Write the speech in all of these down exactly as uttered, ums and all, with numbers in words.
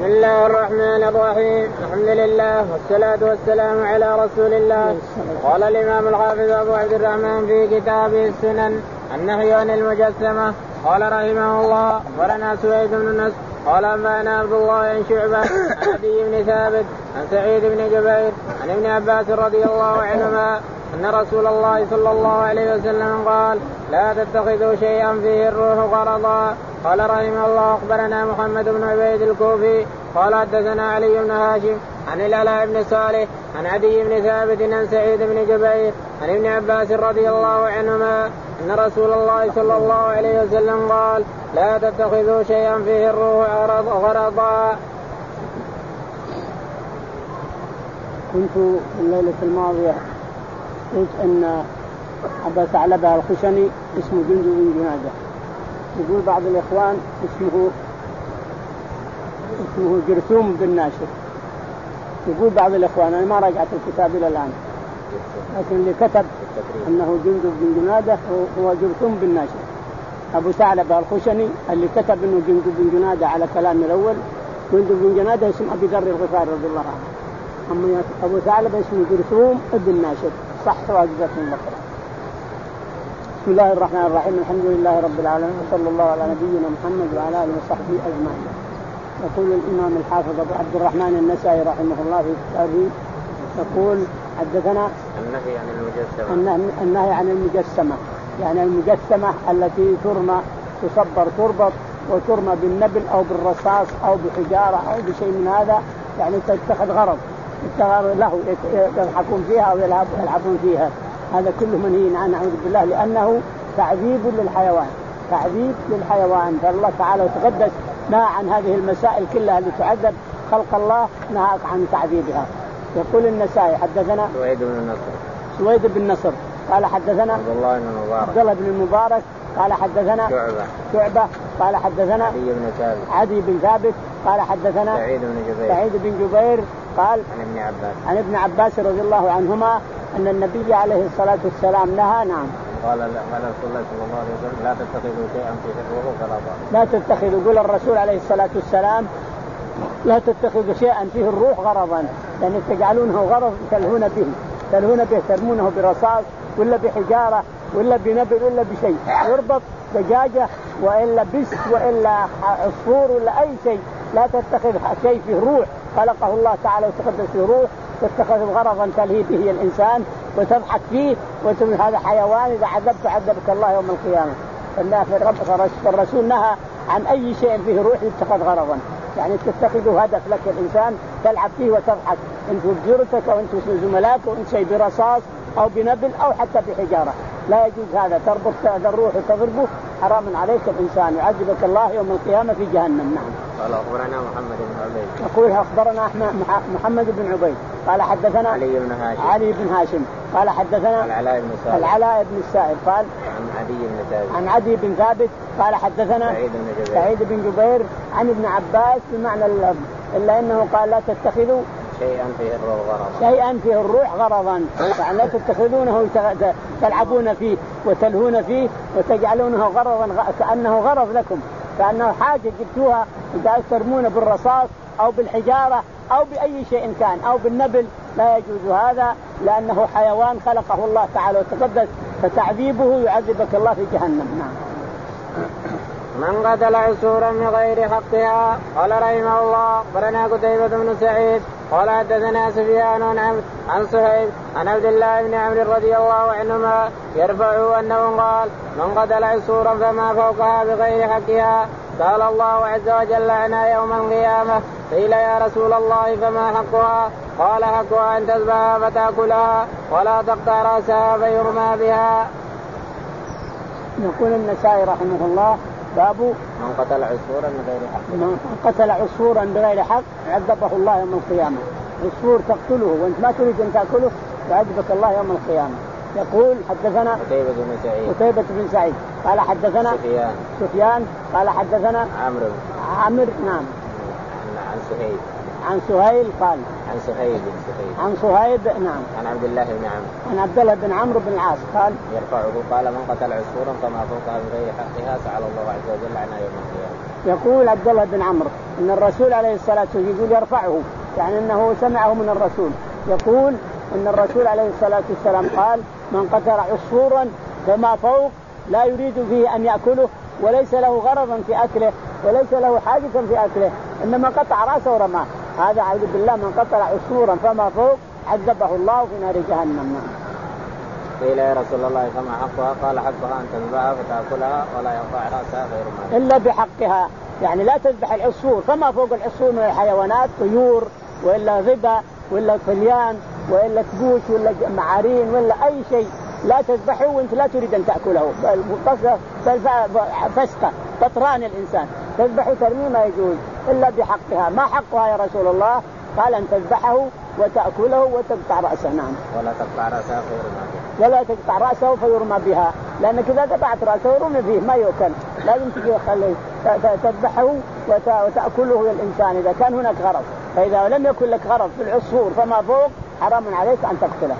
بسم الله الرحمن الرحيم. الحمد لله والصلاة والسلام على رسول الله. قال الإمام الحافظ أبو عبد الرحمن في كتابه السنن النهي عن المجسمة. قال رحمه الله أخبرنا سويد بن نصر قال أنبأنا عبد الله عن شعبة عن عدي بن ثابت عن سعيد بن جبير عن ابن عباس رضي الله عنهما أن رسول الله صلى الله عليه وسلم قال لا تتخذوا شيئا فيه الروح غرضا. قال رحمه الله أخبرنا محمد بن عبيد الكوفي قال حدثنا علي بن هاشم عن العلاء بن صالح عن عدي بن ثابت عن سعيد بن جبير عن ابن عباس رضي الله عنهما أن رسول الله صلى الله عليه وسلم قال لا تتخذوا شيئا فيه الروح غرضا. كنت الليلة الماضية قلت أن أبا ثعلبة الخشني اسمه جندب بن جنادة. يقول بعض الإخوان اسمه اسمه جرثوم بن ناشر. يقول بعض الإخوان أنا ما رجعت الكتاب إلى الآن لكن اللي كتب أنه جندب بن جنادة هو جرثوم بن ناشر. أبو ثعلبة الخشني اللي كتب أنه جندب بن جنادة على كلام الأول جندب بن جنادة اسم أبي ذر الغفاري رضي الله عنه. أما أبو ثعلبة اسمه جرثوم بن ناشر صح سواء جزاكم الله خير. بسم الله الرحمن الرحيم. الحمد لله رب العالمين وصلى الله على نبينا محمد وعلى آله وصحبه أجمعين. يقول الإمام الحافظ أبو عبد الرحمن النسائي رحمه الله في كتابه يقول حدثنا النهي عن المجسمة. النهي عن المجسمة يعني المجسمة التي ترمى تصبر تربط وترمى بالنبل أو بالرصاص أو بحجارة أو بشيء من هذا يعني تتخذ غرض له يضحكون فيها أو يلعبون فيها. هذا كله منهي عنه نعوذ بالله لأنه تعذيب للحيوان تعذيب للحيوان. فالله تعالى تقدس نهى عن هذه المسائل كلها اللي تعذب خلق الله نهى عن تعذيبها. يقول النسائي حدثنا سويد بن النصر سويد بن نصر قال حدثنا عبد الله بن المبارك عبد الله بن المبارك قال حدثنا شعبة شعبة قال حدثنا عدي بن ثابت عدي بن ثابت قال حدثنا سعيد بن جبير سعيد بن جبير قال عن ابن عباس عن ابن عباس رضي الله عنهما أن النبي عليه الصلاة والسلام نهى. نعم قال قال رسول الله صلى الله عليه وسلم لا تتخذوا شيئا فيه الروح غرضا. لا تتخذوا يقول الرسول عليه الصلاة والسلام لا تتخذوا شيئا فيه الروح غرضا يعني تجعلونه غرض تلهون به تلهون به ترمونه برصاص ولا بحجارة ولا بنبل ولا بشيء يربط دجاجة وإلا بس وإلا عصفور ولا أي شيء. لا تتخذ شيء فيه روح خلقه الله تعالى وتقدس فيه روح تتخذ غرضا تلهي به الإنسان وتضحك فيه وتقول هذا حيوان إذا عذبت عذبك الله يوم القيامة. فالرسول نهى عن أي شيء فيه روح يتخذ غرضا يعني تتخذه هدف لك الإنسان تلعب فيه وتضحك أنت وجرتك أو أنت زملاك وأنت شيء برصاص أو بنبل أو حتى بحجارة. لا يجوز هذا تربط هذا الروح وتضربه حرام عليك الإنسان يعذبك الله يوم القيامة في جهنم. نعم. قال أخبرنا محمد بن عبيد يقول أخبرنا محمد بن عبيد قال حدثنا علي بن هاشم علي بن هاشم قال حدثنا العلاء بن سائب العلاء بن السائب قال عن عدي بن ثابت عن عدي بن ثابت قال حدثنا سعيد بن جبير سعيد بن جبير عن ابن عباس بمعنى اللفظ إلا أنه قال لا تتخذوا شيئا فيه الروح غرضا شيئا فيه الروح غرضا يعني لا تتخذونه تلعبون فيه وتلهون فيه وتجعلونه غرضا كأنه غرض لكم كأنه حاجة جبتوها إذا ترمون بالرصاص أو بالحجارة أو بأي شيء كان أو بالنبل. لا يجوز هذا لأنه حيوان خلقه الله تعالى وتقدس فتعذيبه يعذبك الله في جهنم. نعم. من قتل عصفورا من غير حقها. قال رحمه الله أخبرنا قتيبة بن سعيد قال حدثنا سفيان عن عن صهيب عن عبد الله بن عمرو رضي الله عنهما يرفعه أنه قال من قتل عصفورا فما فوقها بغير حقها قال الله عز وجل عنها يوم القيامة. قيل يا رسول الله فما حقها؟ قال حقها أن تذبحها فتأكلها ولا تقطع رأسها فيرمى بها. يقول النسائي رحمه الله باب من قتل عصفورا بغير حق. من قتل عصفورا بغير حق عذبه الله يوم القيامة. عصفور تقتله وانت ما تريد ان تأكله يعذبك الله يوم القيامة. يقول حدثنا قتيبة بن سعيد قتيبة بن سعيد قال حدثنا سفيان سفيان قال حدثنا عمرو عمرو نعم عن سهيل عن سهيل قال عن سهيل بن سهيل عن سهيب نعم عن عبد الله بن عمرو عن عبد الله بن عمرو بن العاص قال يرفعه قال من قتل عصفورا فما فوقها بغير حقها سأل الله عز وجل عنها يوم القيامة. يقول عبد الله بن عمرو أن الرسول عليه الصلاة والسلام يقول يرفعه، يعني أنه سمعه من الرسول يقول أن الرسول عليه الصلاة والسلام قال من قتل عصفورا فما فوق لا يريد فيه أن يأكله وليس له غرضا في أكله وليس له حاجة في أكله إنما قطع رأسه ورماه، هذا أعوذ بالله من قتل عصفورا فما فوق عذبه الله في نار جهنم. قيل يا رسول الله فما حقها؟ قال حقها أن تذبحها فتأكلها ولا يقطع رأسها غير ما إلا بحقها، يعني لا تذبح العصفور فما فوق العصفور من الحيوانات طيور وإلا ضبا وإلا طليان وإلا كبوش ولا معارين ولا أي شيء لا تذبحه وانت لا تريد أن تأكله، بل فسقة بطران الإنسان تذبحه ترميه ما يجوز إلا بحقها. ما حقها يا رسول الله؟ قال أن تذبحه وتأكله وتقطع رأسه. نعم. ولا تقطع رأسه فيرمى بها. ولا تقطع رأسه فيرمى بها، لأنك إذا قطعت رأسه يرمى فيه ما يؤكل، لازم تجي خليه تذبحه وتأكله الإنسان إذا كان هناك غرض، فإذا لم يكن لك غرض في العصفور فما فوق حرام عليك أن تقتله.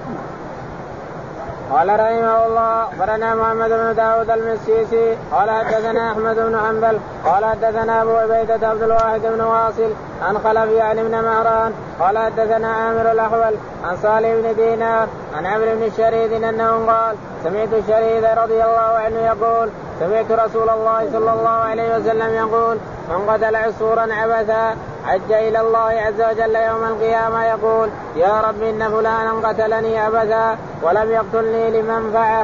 قال رحمه الله أخبرنا محمد بن داود المسيسي قال حدثنا أحمد بن حنبل قال حدثنا أبو عبيدة عبد الواحد بن واصل عن خلف يعني بن مهران قال حدثنا عامر الأحول عن صالح بن دينار عن عمرو بن الشريد أنه قال سمعت الشريد رضي الله عنه يقول سمعت رسول الله صلى الله عليه وسلم يقول من قتل عصفورا عبثا حج إلى الله عز وجل يوم القيامة يقول يا رب إن فلانا قتلني عبثا ولم يقتلني لمنفعه.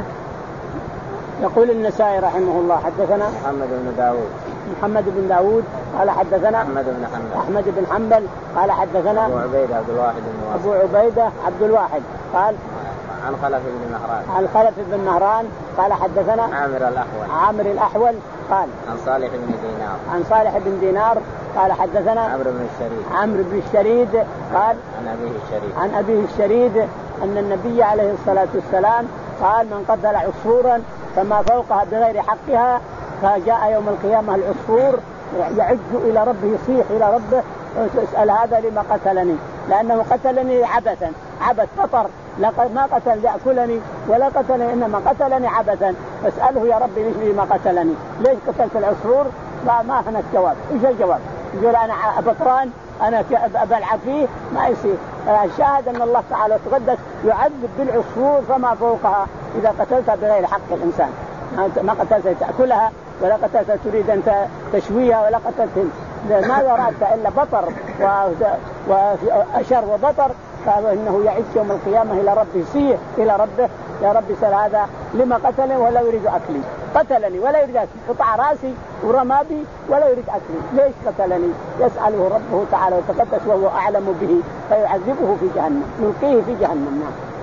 يقول النسائي رحمه الله حدثنا محمد بن داود محمد بن داود قال حدثنا أحمد بن حنبل أحمد بن حنبل قال حدثنا أبو عبيدة عبد الواحد بن أبو عبيدة عبد الواحد قال عن خلف بن مهران عن خلف بن مهران قال حدثنا عامر الأحول عامر الأحول قال عن صالح بن دينار عن صالح بن دينار قال حدثنا عمرو بن الشريد عمرو بن الشريد قال عن أبيه الشريد عن أبيه الشريد أن النبي عليه الصلاة والسلام قال من قتل عصفورا فما فوقها بغير حقها فجاء يوم القيامة العصفور يعج إلى ربه يصيح إلى ربه ويسأل هذا لما قتلني لأنه قتلني عبثا عبث فطر لقد ما قتل يأكلني ولا قتلني إنما قتلني عبثا فاسأله يا ربي ليش ما قتلني ليش قتلت العصفور؟ لا ما هنا الجواب. إيش الجواب؟ يقول أنا بطران أنا بلعب فيه ما يصير. الشاهد أن الله تعالى تقدس يعذب بالعصفور فما فوقها إذا قتلتها بغير حق الإنسان ما قتلتها تأكلها ولا قتلتها تريد أن تشويها ولا قتلتها ماذا أردت إلا بطر وأشر وبطر فإنه يعيش يوم القيامة إلى ربه يصيح إلى ربه يا ربي سل هذا لما قتلني ولا يريد أكلي قتلني ولا يريد أكلي قطع راسي ورمى بي ولا يريد أكلي ليش قتلني؟ يسأله ربه تعالى وتقدس وهو أعلم به فيعذبه في جهنم يلقيه في جهنم.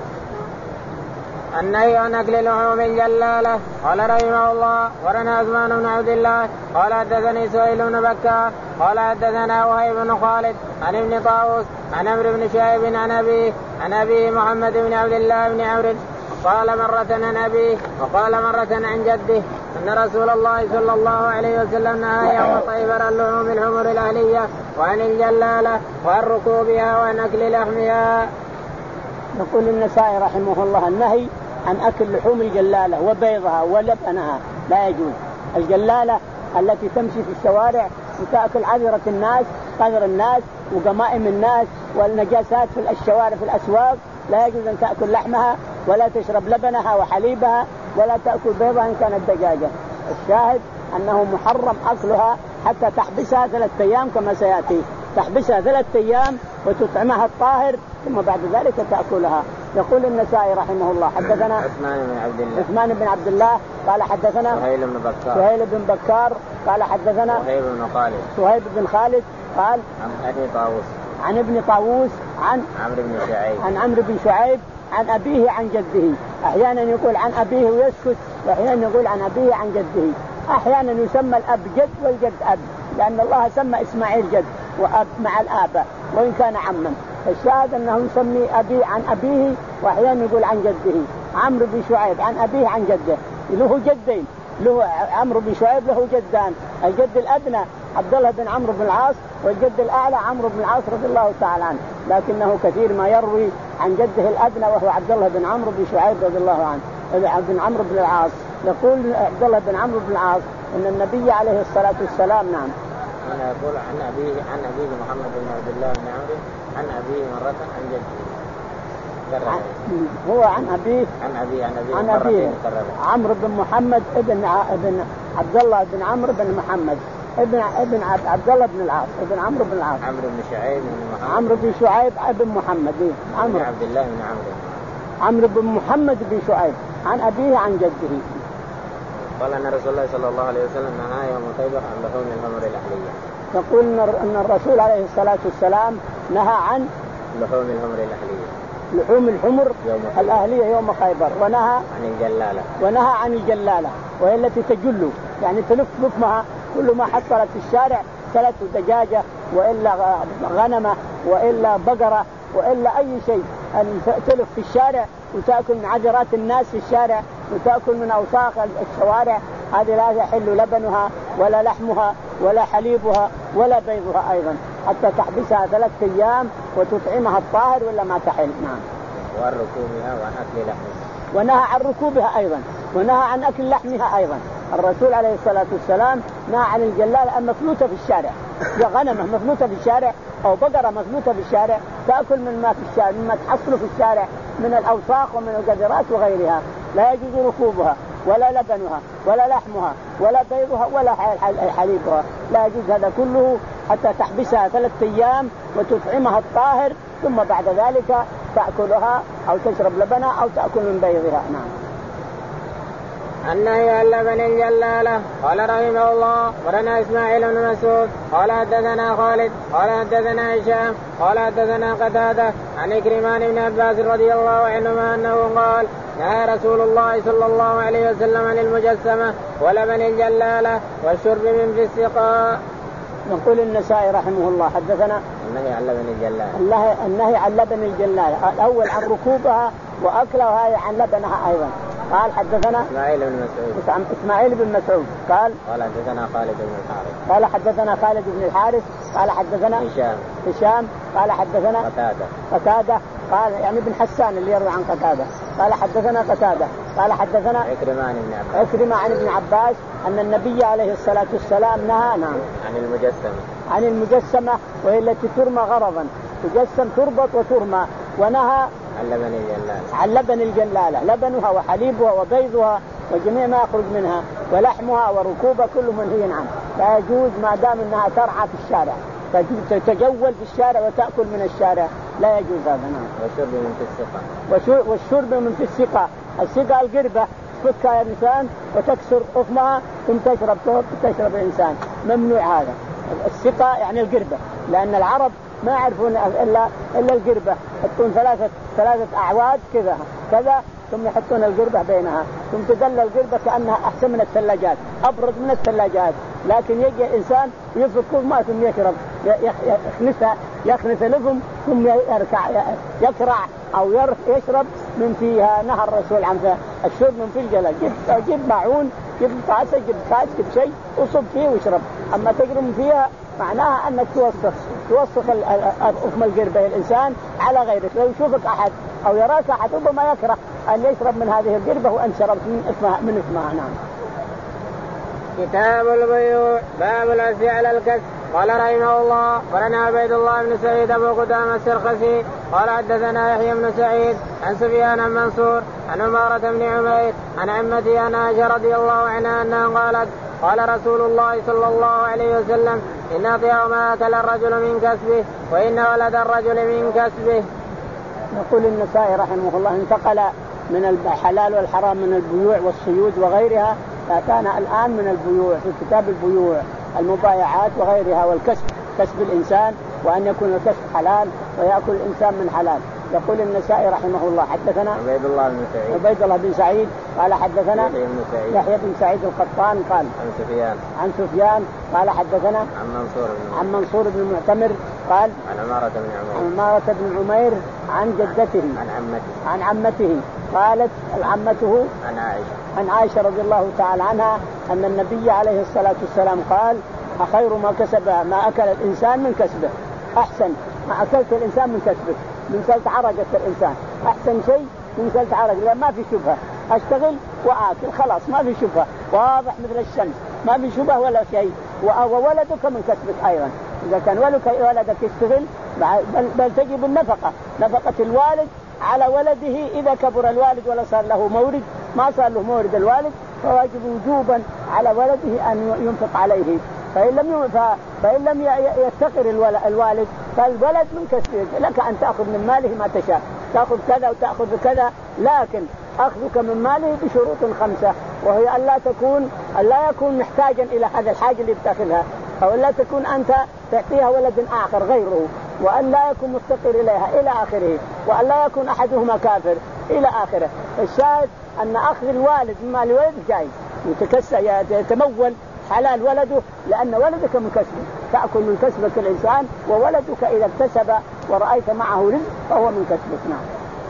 النهي عن أكل لحوم الجلالة. قال رحمه الله ورنا عثمان بن عبد الله قال حدثني سهيل بن بكار قال حدثنا وهيب بن خالد عن ابن طاووس عن عمرو بن شعيب عن أبيه عن أبيه محمد بن عبد الله بن عمرو قال مرة عن أبيه وقال مرة عن جده أن رسول الله صلى الله عليه وسلم نهى يوم طيبر اللحوم الحمر الأهلية وعن الجلالة وعن ركوبها وعن أكل لحمها. يقول النسائي رحمه الله النهي عن أكل لحوم الجلالة وبيضها ولبنها لا يجوز. الجلالة التي تمشي في الشوارع وتأكل عذرة الناس قذر الناس وقمائم الناس والنجاسات في الشوارع في الأسواق لا يجوز أن تأكل لحمها ولا تشرب لبنها وحليبها ولا تأكل بيضها إن كانت دجاجة. الشاهد أنه محرم أكلها حتى تحبسها ثلاثة أيام كما سيأتي تحبسها ثلاثة أيام وتطعمها الطاهر ثم بعد ذلك تأكلها. يقول النسائي رحمه الله حدثنا عثمان بن عبد الله عثمان بن عبد الله قال حدثنا سهيل بن بكار سهيل بن بكار قال حدثنا سهيل بن خالد سهيل بن خالد قال عن ابن طاووس عن ابن طاووس عن عمرو بن شعيب عن عمرو بن شعيب عن أبيه عن جده. أحيانا يقول عن أبيه ويسكت وأحيانا يقول عن أبيه عن جده. أحيانا يسمى الأب جد والجد أب لأن الله سمى إسماعيل جد وأب مع الآباء وإن كان عما. الشاهد أنه يسمي أبي عن أبيه وأحيانا يقول عن جده. عمرو بن شعيب عن أبيه عن جده له جدين له عمرو بن شعيب له جدان الجد الأدنى عبد الله بن عمرو بن العاص والجد الأعلى عمرو بن العاص رضي الله تعالى عنه لكنه كثير ما يروي عن جده الأدنى وهو عبد الله بن عمرو بن شعيب رضي الله عنه بن عمرو بن العاص. يقول عبد الله بن عمرو بن العاص أن النبي عليه الصلاة والسلام نعم هنا يقول عن أبيه عن أبيه محمد بن عبد الله بن عمرو عن أبيه مرة عن جده. هو عن أبيه عن أبيه عن أبيه, عن أبيه عمرو بن محمد ابن ابن عبد الله بن عمرو بن محمد ابن ابن عبد الله بن العاص ابن عمرو بن العاص. عمرو بن شعيب بن محمد. عمرو بن شعيب ابن محمد. عمرو عبد الله بن عمرو. عمرو بن محمد بن شعيب عن أبيه عن جده. قال أن رسول الله صلى الله عليه وسلم نهى يوم خيبر عن لحوم الحمر الأهلية. يقول أن الرسول عليه الصلاة والسلام نهى عن لحوم الحمر الأهلية. لحوم الحمر الأهلية يوم خيبر. ونهى عن الجلالة. ونهى عن الجلالة وهي التي تجل يعني تلف لفمها كل ما حصلت في الشارع ثلاث دجاجة وإلا غنمة وإلا بقرة وإلا أي شيء أن تلف في الشارع وتأكل من عذرات الناس في الشارع وتأكل من أوساخ الشوارع. هذه لا يحل لبنها ولا لحمها ولا حليبها ولا بيضها أيضا حتى تحبسها ثلاث أيام وتطعمها الطاهر ولا ما تحل. نعم. وعن ركوبها وعن أكل لحمها. ونهى عن ركوبها أيضا ونهى عن أكل لحمها أيضا. الرسول عليه الصلاة والسلام نهى عن الجلالة المفلوتة في الشارع. غنمة مفلوتة في الشارع أو بقرة مفلوتة في الشارع تأكل من ما في الشارع مما تحصل في الشارع من الأوساخ ومن القذرات وغيرها لا يجوز ركوبها ولا لبنها ولا لحمها ولا بيضها ولا حليبها لا يجوز هذا كله حتى تحبسها ثلاثة أيام وتطعمها الطاهر ثم بعد ذلك تأكلها أو تشرب لبنها أو تأكل من بيضها. نعم. النهي عن لبن الجلالة. قال رحمه الله ورنا إسماعيل بن مسعود قال حدثنا خالد قال حدثنا هشام قال حدثنا قتادة عن إكرمان بن عباس رضي الله عنهما أنه قال نهى رسول الله صلى الله عليه وسلم عن المجسمة ولبن الجلالة والشرب من في السقاء. يقول النسائي رحمه الله حدثنا النهي عن لبن الجلالة. النهي عن لبن الجلالة الأول عن ركوبها وأكلها وهي عن لبنها أيضا. قال حدثنا إسماعيل بن مسعود إسماعيل بن مسعود قال قال حدثنا خالد بن الحارث قال حدثنا خالد بن الحارث قال حدثنا هشام هشام قال حدثنا قتادة قتادة قال يعني ابن حسان اللي يروي عن قتادة قال حدثنا قتادة قال حدثنا عكرمة بن عباس عكرمة عن ابن عباس أن النبي عليه الصلاة والسلام نهى نعم عن المجسمة عن المجسمة وهي التي ترمى غرضا تجسم تربط وترمى. ونهى عن لبن الجلالة عن لبن الجلالة لبنها وحليبها وبيضها وجميع ما يخرج منها ولحمها وركوبها كل منهي عنه لا يجوز ما دام انها ترعى في الشارع تتجول في الشارع وتأكل من الشارع لا يجوز هذا. نعم. والشرب من في السقاء والشرب من في السقاء. السقاء القربة تفكها الإنسان وتكسر أفمها ثم تشرب تشرب الإنسان ممنوع هذا. السقاء يعني القربة لأن العرب ما يعرفون إلا إلا القربة يحطون ثلاثة ثلاثة أعواد كذا كذا ثم يحطون القربة بينها ثم تدل القربة كأنها أحسن من الثلاجات أبرد من الثلاجات. لكن يجي الإنسان يفك ما ثم يشرب يخنثها يخنث لفم ثم يركع يكرع أو يشرب من فيها. نهى الرسول عن الشرب من في الجلال. جيب جيب معون جيب طاسة جيب كاس جيب شيء وصب فيه واشرب. أما تجرم فيها معناها أنك توسخ توسخ أفم القربة الإنسان على غيرك. لو يشوفك أحد أو يراك أحد ربما يكره أن يشرب من هذه القربة وأن شربت من اسمها من اسمها. نعم. كتاب البيوع باب العزي على الكسب. قال رحمه الله ولنا عبيد الله بن سعيد أبو قدامة السرخسي قال حدثنا يحيى بن سعيد عن سفيان عن منصور عن عمارة بن عمير عن عمتي عن عائشة رضي الله عنها أنها قالت قال رسول الله صلى الله عليه وسلم إن أطيع ما أكل الرجل من كسبه وإن ولد الرجل من كسبه. يقول النسائي رحمه الله انتقل من الحلال والحرام من البيوع والصيود وغيرها فكان الآن من البيوع في كتاب البيوع المبايعات وغيرها والكسب كسب الإنسان وأن يكون الكسب حلال ويأكل الإنسان من حلال. يقول النسائي رحمه الله حدثنا عبيد الله بن سعيد عبيد الله بن سعيد قال حدثنا يحيى بن سعيد يحيى بن سعيد القطان قال عن سفيان عن سفيان قال حدثنا عن منصور بن عن منصور بن المعتمر قال عن عمارة بن عمير عن عمارة بن عمير عن جدته عن عمته عن عمته قالت عمته عن عائشة عن عائشة رضي الله تعالى عنها أن النبي عليه الصلاة والسلام قال خير ما كسب ما أكل الإنسان من كسبه. أحسن ما أكلت الإنسان من كسبه من سلت عرجة الإنسان أحسن شيء من سلت عرجة لا ما في شبهة أشتغل وآكل خلاص ما في شبهة واضح مثل الشمس ما في شبهة ولا شيء وولدك من كسبك أيضا. إذا كان ولدك ولدك يشتغل بل, بل تجب النفقة، نفقة الوالد على ولده إذا كبر الوالد ولا صار له مورد، ما صار له مورد الوالد فواجب وجوبا على ولده أن ينفق عليه. فإن لم فإن لم يفتقر الوالد فالولد من كسبك، لك أن تأخذ من ماله ما تشاء، تأخذ كذا وتأخذ كذا، لكن أخذك من ماله بشروط خمسة، وهي أن لا تكون أن لا يكون محتاجا إلى هذا الحاجة اللي بتأخذها، أو لا تكون أنت تعطيها ولد آخر غيره، وأن لا يكون مفتقر إليها إلى آخره، وأن لا يكون أحدهما كافر إلى آخره. الشاهد أن أخذ الوالد من مال الولد جائز، يتمول حلال ولده، لأن ولدك من كسبك، تأكل من كسبك الإنسان، وولدك إذا اكتسب ورأيت معه رزق فهو من كسبك. نعم.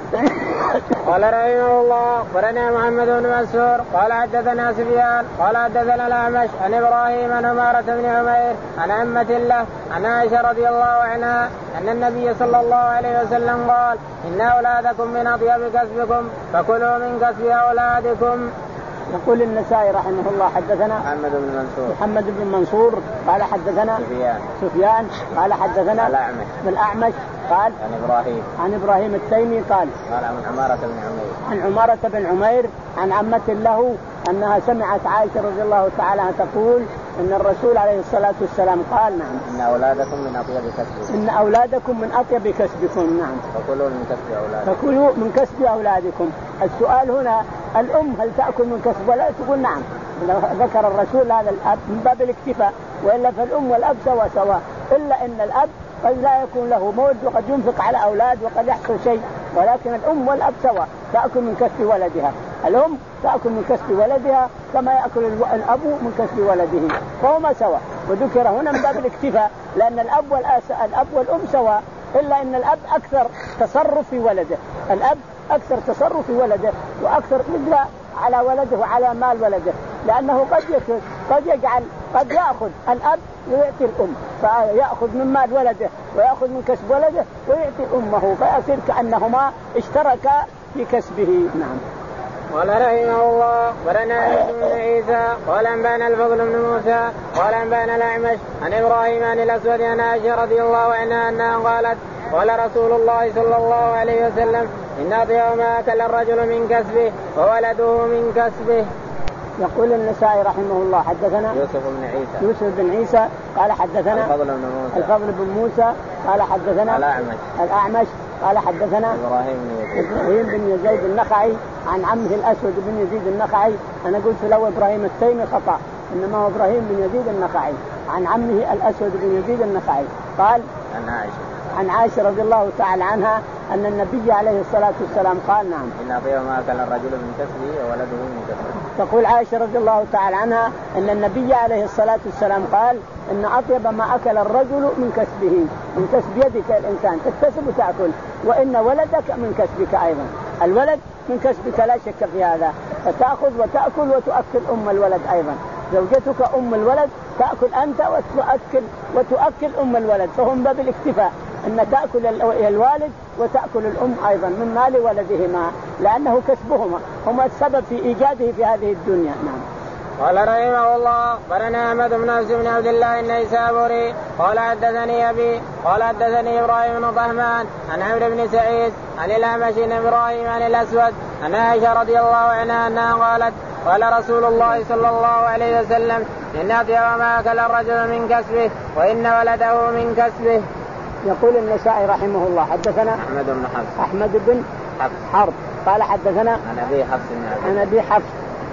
قال رحمه الله أخبرنا محمد بن منصور قال حدثنا سفيان قال حدثنا الأعمش عن إبراهيم عن عمارة بن عمير عن عمة له عن عائشة رضي الله عنها أن النبي صلى الله عليه وسلم قال إن أولادكم من أطيب كسبكم فكلوا من كسب أولادكم. يقول النسائي رحمه الله حدثنا محمد بن منصور محمد بن منصور قال حدثنا سفيان سفيان قال حدثنا الأعمش الأعمش قال عن إبراهيم عن إبراهيم التيمي قال قال عن عمارة بن عمير عن عمارة بن عمير عن عمة له أنها سمعت عائشة رضي الله تعالى عنها تقول إن الرسول عليه الصلاة والسلام قال نعم إن أولادكم من أطيب كسبكم إن أولادكم من أطيب كسبكم. نعم. فكلوا من كسب أولادكم فكلوا من كسب أولادكم. السؤال هنا الأم هل تأكل من كسب ولا تقول نعم، ذكر الرسول هذا الأب من باب الاكتفاء، وإلا فالأم والأب سوا سوا، إلا إن الأب قد لا يكون له مورد وقد ينفق على أولاد وقد يحصل شيء، ولكن الأم والأب سوا تأكل من كسب ولدها. الأم تأكل من كسب ولدها كما يأكل الأب من كسب ولده، فهما سوا، وذكر هنا من باب الاكتفاء، لأن الأب الأب والأم سوا، إلا إن الأب أكثر تصرف في ولده، الأب أكثر تصرف في ولده وأكثر قدرة على ولده وعلى مال ولده، لأنه قد قد يجعل قد يأخذ الأب ويأتي الأم، فيأخذ من مال ولده ويأخذ من كسب ولده ويأتي أمه، فيصير كأنهما اشتركا في كسبه. نعم. قال رحمه الله أخبرنا عيسى بن عيسى قال أنبأنا الفضل بن موسى قال أنبأنا الأعمش عن إبراهيم عن الأسود عن عائشة رضي الله عنها أنها قالت قال رسول الله صلى الله عليه وسلم إن أطيب ما أكل الرجل من كسبه وولده من كسبه. يقول النسائي رحمه الله حدثنا يوسف بن عيسى يوسف بن عيسى قال حدثنا الفضل بن موسى الفضل بن موسى قال حدثنا الأعمش الأعمش قال حدثنا إبراهيم بن يزيد إبراهيم بن يزيد النخعي عن عمه الأسود بن يزيد النخعي. أنا قلت له إبراهيم التيمي خطأ، إنما هو إبراهيم بن يزيد النخعي عن عمه الأسود بن يزيد النخعي قال عن عائشة عن عائشة رضي الله تعالى عنها أن النبي عليه الصلاة والسلام قال نعم إن أطيب ما أكل الرجل من كسبه وولده من كسبه. تقول عائشة رضي الله تعالى عنها أن النبي عليه الصلاة والسلام قال إن أطيب ما أكل الرجل من كسبه، من كسب يدك الإنسان تكتسب وتأكل، وإن ولدك من كسبك أيضا، الولد من كسبك لا شك في هذا، فتأخذ وتأكل وتؤكل أم الولد أيضا، زوجتك أم الولد تأكل أنت وتؤكل وتؤكل أم الولد، فهم باب الاكتفاء أن تأكل الوالد وتأكل الأم أيضا من مال ولدهما، لأنه كسبهما هما السبب في إيجاده في هذه الدنيا. نعم. قال رحمه الله أخبرنا أحمد بن عاصم بن عبد الله النيسابوري قال حدثني أبي قال حدثني إبراهيم بن طهمان عن عمرو بن سعيد عن الأعمش بن إبراهيم عن الأسود عن عائشة رضي الله عنها أنها قالت قال رسول الله صلى الله عليه وسلم إن أطيب ما أكل الرجل من كسبه وإن ولده من كسبه. يقول النسائي رحمه الله حدثنا أحمد بن حفص أحمد بن حفص حرب قال حدثنا عن أبي حفص بن عبد عن أبي حفص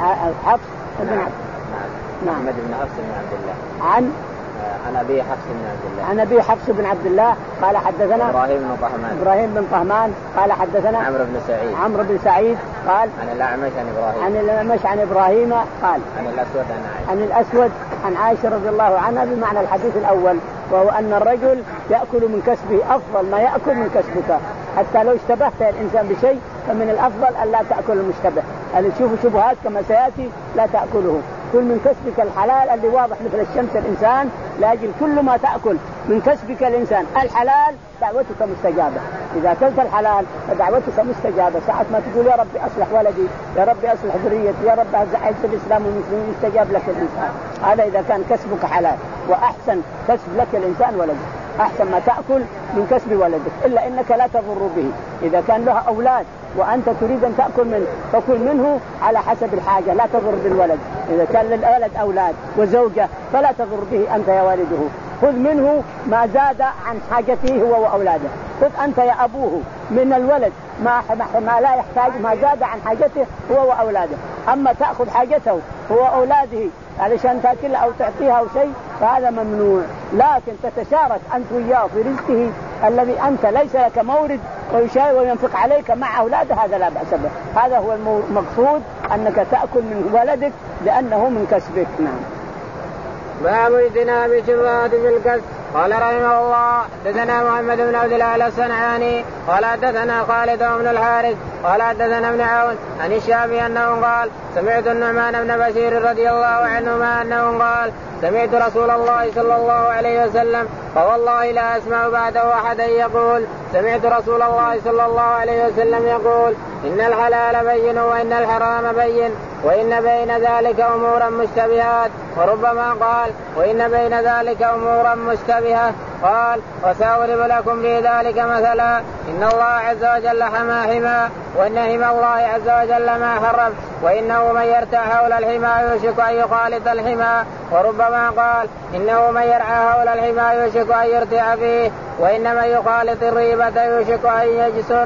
حفص بن نعم. نعم. أحمد بن حفص بن عبد الله عن عن أبي حفص بن عبد الله عن أبي حفص بن عبد الله قال حدثنا إبراهيم بن طهمان إبراهيم بن طهمان قال حدثنا عمرو بن سعيد عمرو بن سعيد قال عن الأعمش عن إبراهيم عن الأعمش عن إبراهيم قال عن الأسود عن عائشة عن الأسود عن عائشة رضي الله عنها بمعنى الحديث الأول، وهو أن الرجل يأكل من كسبه أفضل ما يأكل من كسبك، حتى لو اشتبهت الإنسان بشيء فمن الأفضل أن لا تأكل المشتبه، اللي تشوف شبهات كما سيأتي لا تأكله، كل من كسبك الحلال اللي واضح مثل الشمس الإنسان، لاجل كل ما تأكل من كسبك الإنسان الحلال دعوتك مستجابة، إذا أكلت الحلال فدعوتك مستجابة، ساعة ما تقول يا ربي أصلح ولدي، يا ربي أصلح ذريتي، يا ربي أعز الإسلام والمسلمين يستجاب لك الإنسان، هذا إذا كان كسبك حلال. وأحسن كسب لك الإنسان ولده، أحسن ما تأكل من كسب ولدك، إلا إنك لا تضر به. إذا كان له أولاد وأنت تريد أن تأكل منه فكل منه على حسب الحاجة، لا تضر بالولد. إذا كان للولد أولاد وزوجة فلا تضر به أنت يا والده، خذ منه ما زاد عن حاجته هو وأولاده. خذ أنت يا أبوه من الولد ما, ما لا يحتاج، ما زاد عن حاجته هو وأولاده. أما تأخذ حاجته هو وأولاده علشان تأكل أو تعطيها أو شيء فهذا ممنوع، لكن تتشارك أنت وياه في رزقه الذي أنت ليس لك مورد ويشارك وينفق عليك مع أولاده، هذا لا بأس به. هذا هو المقصود، أنك تأكل من ولدك لأنه من كسبك. نعم. باب اجتناب الشبهات في الكسب. قال رحمه الله حدثنا محمد بن عبد الله الصنعاني قال حدثنا خالد بن الحارث قال حدثنا ابن عون عن الشافعي انه قال سمعت النعمان بن بشير رضي الله عنهما انه قال سمعت رسول الله صلى الله عليه وسلم فوالله لا اسمع بعده احدا يقول سمعت رسول الله صلى الله عليه وسلم يقول ان الحلال بين وان الحرام بين وان بين ذلك امورا مشتبهات، وربما قال وان بين ذلك امورا مشتبهه. قال وسأضرب لكم في ذلك مثلا ان الله عز وجل حمى حمى وان حمى الله عز وجل ما حرم وانه من يرتع حول الحمى يوشك ان يخالط الحمى، وربما قال انه من يرعى حول الحمى يوشك ان يرتع فيه وان من يخالط الريبة يوشك ان يجسر.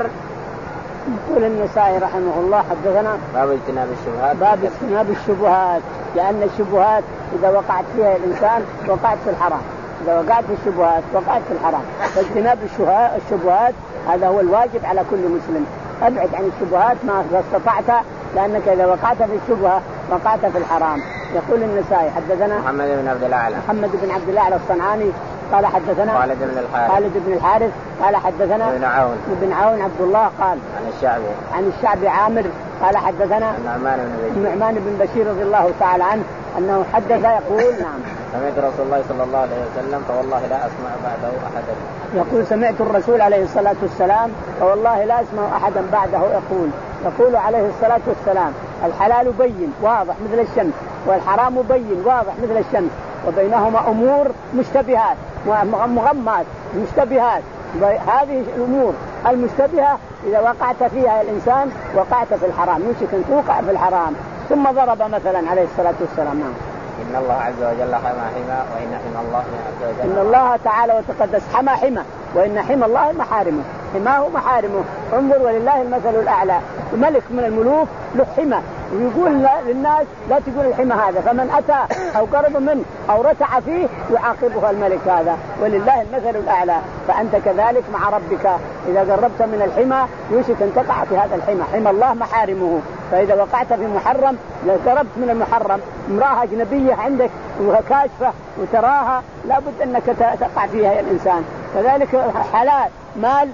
يقول النسائي رحمه الله حدثنا باب اجتناب الشبهات. باب اجتناب الشبهات، لأن الشبهات إذا وقعت فيها الإنسان وقعت في الحرام، إذا وقعت في الشبهات وقعت في الحرام. فاجتناب الشبهات هذا هو الواجب على كل مسلم. ابعد عن الشبهات ما استطعت، لأنك إذا وقعت في الشبهة وقعت في الحرام. يقول النسائي حدثنا محمد بن عبد الأعلى محمد بن عبد الأعلى الصنعاني قال حدثنا خالد بن الحارث خالد بن الحارث قال حدثنا ابن عون ابن عون عبد الله قال عن الشعبي عن الشعبي عامر قال حدثنا النعمان بن بشير رضي الله تعالى عنه أنه حدث يقول نعم سمعت رسول الله صلى الله عليه وسلم فوالله لا أسمع بعده أحدا يقول سمعت الرسول عليه الصلاة والسلام فوالله لا أسمع أحدا بعده يقول يقول عليه الصلاة والسلام الحلال بين واضح مثل الشمس والحرام بين واضح مثل الشمس وبينهما أمور مشتبهات ومغمات مشتبهات. هذه الأمور المشتبهة إذا وقعت فيها الإنسان وقعت في الحرام، يوشك أن توقع في الحرام. ثم ضرب مثلا عليه الصلاة والسلام نعم إن الله عز وجل حمى حمى وإن حمى الله عز وجل إن الله تعالى وتقدس حمى حمى وإن حمى الله محارمه، حماه محارمه. انظر ولله المثل الأعلى، ملك من الملوك له حمى ويقول للناس لا تقول الحمى هذا، فمن أتى أو قرب منه أو رتع فيه يعاقبه الملك هذا، ولله المثل الأعلى. فأنت كذلك مع ربك إذا قربت من الحمى يوشك أن تقع في هذا الحمى، حمى الله محارمه. فإذا وقعت في محرم لو قربت من المحرم امرأة أجنبية عندك وكاشفة وتراها لابد أنك تقع فيها يا الإنسان. كذلك حلال مال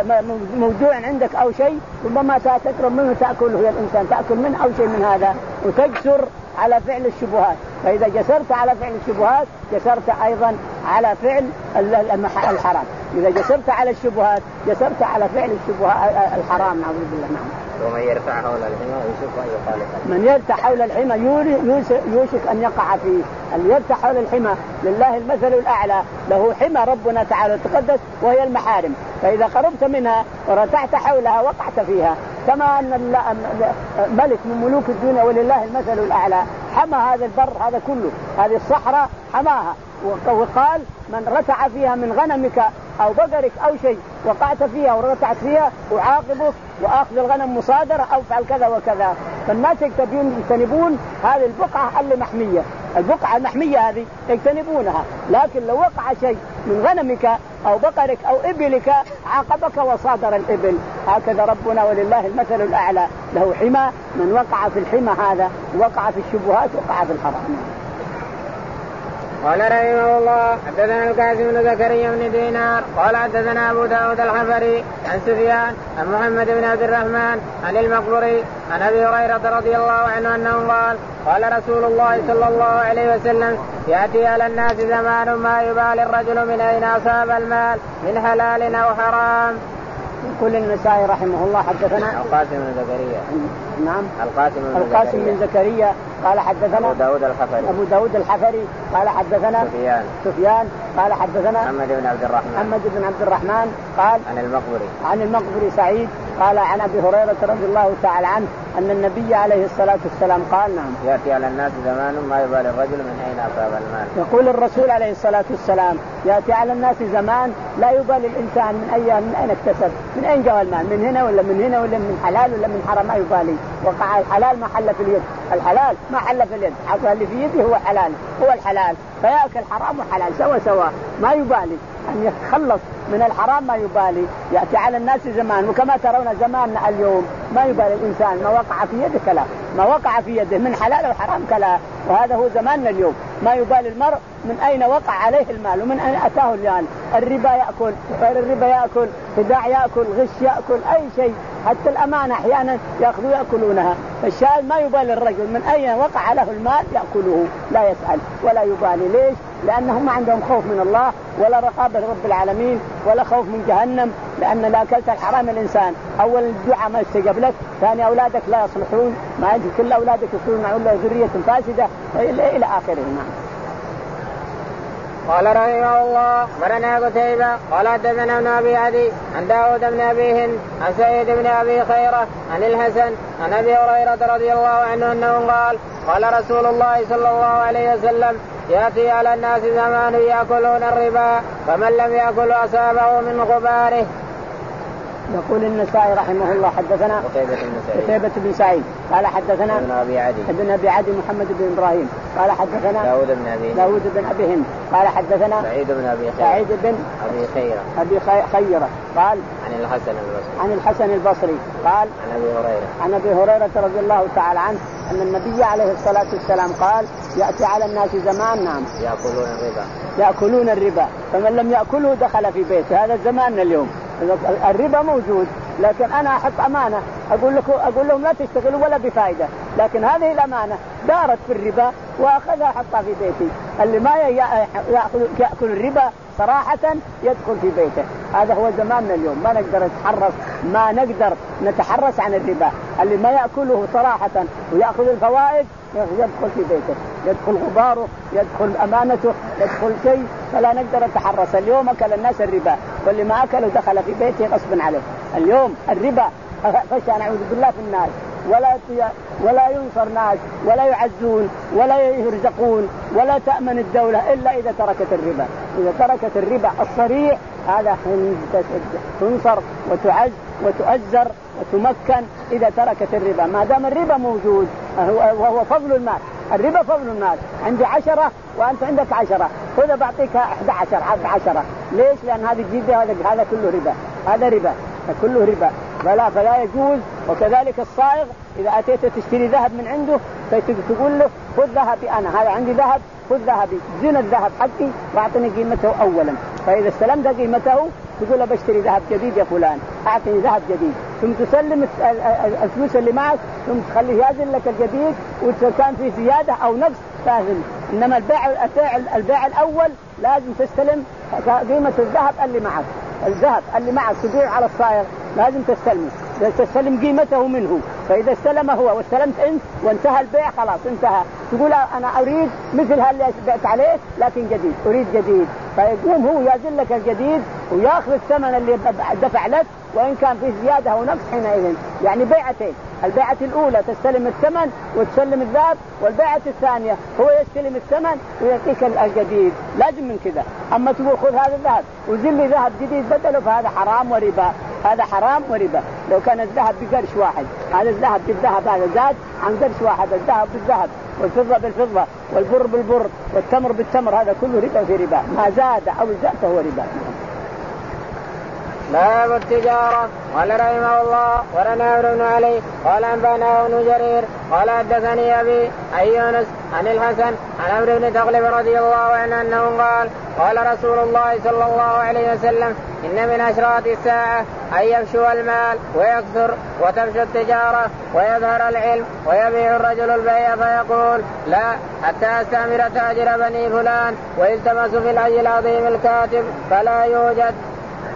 موجوع عندك أو شيء ربما تقرب منه تأكله يا الإنسان، تأكل منه أو شيء من هذا وتجسر على فعل الشبهات. فإذا جسرت على فعل الشبهات جسرت أيضا على فعل الحرام. إذا جسرت على الشبهات جسرت على فعل الشبهات الحرام نعوذ بالله. نعم. ومن يرتع حول الحمى يوشك أن يخالط من يرتع حول الحمى يوشك أن يقع فيه. اللي يرتع حول الحمى لله المثل الأعلى، له حمى ربنا تعالى وتقدس وهي المحارم، فإذا قربت منها ورتعت حولها وقعت فيها. كما أن ملك من ملوك الدنيا ولله المثل الأعلى حمى هذا البر هذا كله، هذه الصحراء حماها، وقال من رتع فيها من غنمك أو بقرك أو شيء وقعت فيها ورتعت فيها وعاقبك وأخذ الغنم مصادرة أو فعل كذا وكذا. فالناس يجتنبون هذه البقعة اللي محمية، البقعة المحمية هذه يجتنبونها. لكن لو وقع شيء من غنمك أو بقرك أو إبلك عاقبك وصادر الإبل. هكذا ربنا ولله المثل الأعلى، له حمى. من وقع في الحمى هذا وقع في الشبهات وقع في الحرام. قال رحمه الله حدثنا القاسم بن زكريا بن دينار قال حدثنا أبو داود الحفري عن سفيان عن محمد بن عبد الرحمن عن المقبري عن أبي هريرة رضي الله عنه أنه قال قال رسول الله صلى الله عليه وسلم يأتي على الناس زمان ما يبالي الرجل من أين أصاب المال من حلال أو حرام. يقول النسائي رحمه الله حدثنا القاسم بن زكريا. نعم القاسم بن القاسم بن زكريا قال حدثنا أبو داود الحفري. أبو داود الحفري قال حدثنا سفيان. سفيان قال حدثنا محمد بن عبد الرحمن. محمد بن عبد الرحمن قال عن المقبري. عن المقبري سعيد قال عن أبي هريرة رضي الله تعالى عنه أن النبي عليه الصلاة والسلام قال نعم يأتي على الناس زمان ما يبالي الرجل من أين أصاب المال. يقول الرسول عليه الصلاة والسلام يأتي على الناس زمان لا يبالي الإنسان من أي من أين اكتسب من أين جاء المال من هنا ولا من هنا ولا من حلال ولا من حرام ما يبالي. وقع الحلال ما حل في اليد الحلال ما حل في اليد حصل اللي في يده هو حلال هو الحلال فيأكل حرام وحلال سوا سوا ما يبالي أن يتخلص من الحرام ما يبالي. يأتي على الناس زمان وكما ترون زماننا اليوم ما يبالي الإنسان ما وقع في يده كلا ما وقع في يده من حلال وحرام كلا. وهذا هو زماننا اليوم ما يبالي المرء من أين وقع عليه المال ومن أين أتاه المال. الربا يأكل غير الربا يأكل خداع يأكل غش يأكل أي شيء حتى الأمانة أحيانا يأخذوا يأكلونها. فالشاهد ما يبالي الرجل من أين وقع له المال يأكله لا يسأل ولا يبالي. ليش؟ لأنهم ما عندهم خوف من الله ولا رقابة رب العالمين ولا خوف من جهنم. لأن لا أكلت الحرام الإنسان أول الدعاء ما يستجاب لك ثاني أولادك لا يصلحون ما يجي كل أولادك يصلحون معهم ذرية فاسدة إلى آخره. قال رحمه الله مرنا قتيبة قال حدثنا ابن أبي عدي عن داود بن أبي هند عن سعيد بن أبي خيرة عن الحسن عن أبي هريرة رضي الله عنه أنه قال قال رسول الله صلى الله عليه وسلم يأتي على الناس زمان يأكلون الربا فمن لم يأكل أصابه من غباره. يقول النسائي رحمه الله حدثنا قتيبة بن سعيد قال حدثنا ابن أبي عدي ابن أبي عدي محمد بن إبراهيم قال حدثنا داود بن أبي داود بن أبي هند قال حدثنا سعيد بن أبي خيرة سعيد بن أبي خيرة أبي خيرة قال عن الحسن البصري عن الحسن البصري قال عن أبي هريرة عن أبي هريرة رضي الله تعالى عنه أن النبي عليه الصلاة والسلام قال يأتي على الناس زمان نعم يأكلون الربا يأكلون الربا فمن لم يأكله دخل في بيته. هذا زماننا اليوم الربا موجود لكن أنا أحط أمانة أقول لكم أقول لهم لا تشتغلوا ولا بفائدة لكن هذه الأمانة دارت في الربا وأخذها حطها في بيتي. اللي ما يأكل الربا صراحة يدخل في بيته. هذا هو زماننا اليوم ما نقدر نتحرص ما نقدر نتحرص عن الربا. اللي ما يأكله صراحة ويأخذ الفوائد يدخل في بيته يدخل غباره يدخل أمانته يدخل شيء فلا نقدر نتحرص. اليوم أكل الناس الربا واللي ما أكله دخل في بيته غصبا عليه. اليوم الربا فشان نعوذ بالله في الناس ولا ولا ينصر ناس ولا يعزون ولا يرزقون ولا تأمن الدولة إلا إذا تركت الربا. إذا تركت الربا الصريح هذا تنصر وتعز وتؤزر وتمكن إذا تركت الربا. ما دام الربا موجود وهو فضل المال. الربا فضل المال عندي عشرة وأنت عندك عشرة خذ بعطيك أحد عشر عد عشرة. ليش؟ لأن هذه جديدة هذا هذا كله ربا هذا ربا كله ربا فلا فلا يجوز. وكذلك الصائغ إذا أتيت تشتري ذهب من عنده فتقول له خذ ذهبي أنا هذا عندي ذهب خذ ذهبي زين الذهب حقي واعطني قيمته أولا. فإذا استلمت قيمته تقول له بشتري ذهب جديد يا فلان أعطني ذهب جديد ثم تسلم الفلوس اللي معك ثم تخليه يازن لك الجديد وكان في زيادة أو نقص فاهم. إنما البيع البيع البيع الأول لازم تستلم قيمة الذهب اللي معك. الذهب اللي معك تبيع على الصائغ لازم تستلمه تستلم قيمته منه. فإذا استلم هو واستلمت أنت وانتهى البيع خلاص انتهى. تقول أنا أريد مثل هاللي بعت عليه لكن جديد أريد جديد. فيقوم هو يازل لك الجديد ويأخذ الثمن اللي دفع لك وإن كان فيه زيادة أو نقص حينئذ. يعني بيعتين البيعة الأولى تستلم الثمن وتسلم الذهب والبيعة الثانية هو يستلم الثمن ويعطيك الجديد. لازم من كذا. أما تقول خذ هذا الذهب وزل لي ذهب جديد بدله فهذا حرام وربا. هذا حرام وربا. لو كان الذهب بقرش واحد هذا الذهب بالذهب هذا زاد عن قرش واحد. الذهب بالذهب والفضة بالفضة والبر بالبر والتمر بالتمر هذا كله ربا في ربا. ما زاد أو زاد فهو ربا. باب التجارة. قال رحمه الله ولنا بن علي قال أنبأنا بن جرير قال حدثني أبي عن يونس عن الحسن عن عمرو بن تغلب رضي الله عنه أنه قال قال رسول الله صلى الله عليه وسلم إن من أشراط الساعة أن يفشو المال ويكثر وتفشو التجارة ويظهر العلم ويبيع الرجل البيع فيقول لا حتى أستأمر تاجر بني فلان ويلتمس في الحي العظيم الكاتب فلا يوجد.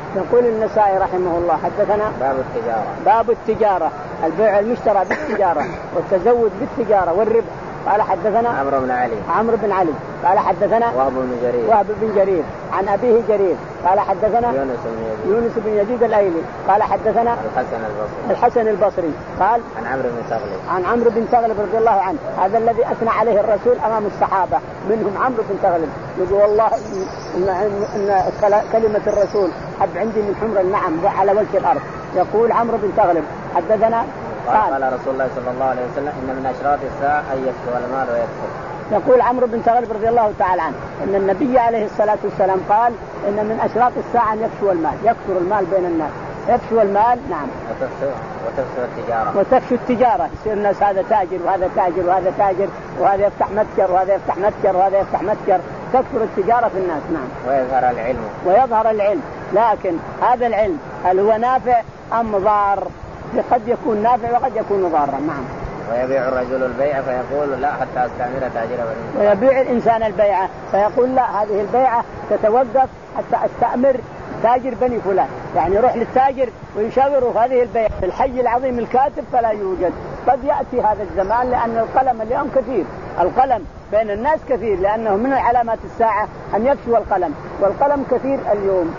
يقول النسائي رحمه الله حدثنا باب التجارة باب التجارة البيع المشترى بالتجارة والتزود بالتجارة والربح. قال حدثنا عمرو بن علي عمرو بن علي قال حدثنا وهب بن جرير وهب بن جرير عن أبيه جرير قال حدثنا يونس بن يزيد يونس بن يزيد الأيلي قال حدثنا الحسن البصري الحسن البصري قال عن عمرو بن تغلب عن عمرو بن تغلب رضي الله عنه هذا الذي أثنى عليه الرسول أمام الصحابة منهم عمرو بن تغلب يقول والله إن, إن, إن كلمة الرسول حب عندي من حمر النعم على وجه الأرض. يقول عمرو بن تغلب حدثنا قال, قال رسول الله صلى الله عليه وسلم إن من أشراط الساعة أن يكثر المال ويكثر. يقول عمرو بن تغلب رضي الله تعالى عنه إن النبي عليه الصلاة والسلام قال إن من أشراط الساعة أن يفشو المال يكثر المال بين الناس يفشو المال نعم وتفشو وتفشو التجارة وتفشو التجارة يصير الناس هذا تاجر وهذا تاجر وهذا تاجر وهذا يفتح متجر وهذا يفتح متجر وهذا يفتح متجر تكثر التجارة في الناس نعم. ويظهر العلم ويظهر العلم لكن هذا العلم هل هو نافع أم ضار؟ قد يكون نافع وقد يكون ضارا نعم. ويبيع الرجل البيع فيقول لا حتى استعمل تاجر بني. ويبيع الإنسان البيعة فيقول لا هذه البيعة تتوقف حتى استأمر تاجر بني فلان يعني يروح للتاجر ويشاوره هذه البيعة. في الحي العظيم الكاتب فلا يوجد. قد يأتي هذا الزمان لأن القلم اليوم كثير القلم بين الناس كثير لأنه من علامات الساعة أن يفشو القلم والقلم كثير اليوم.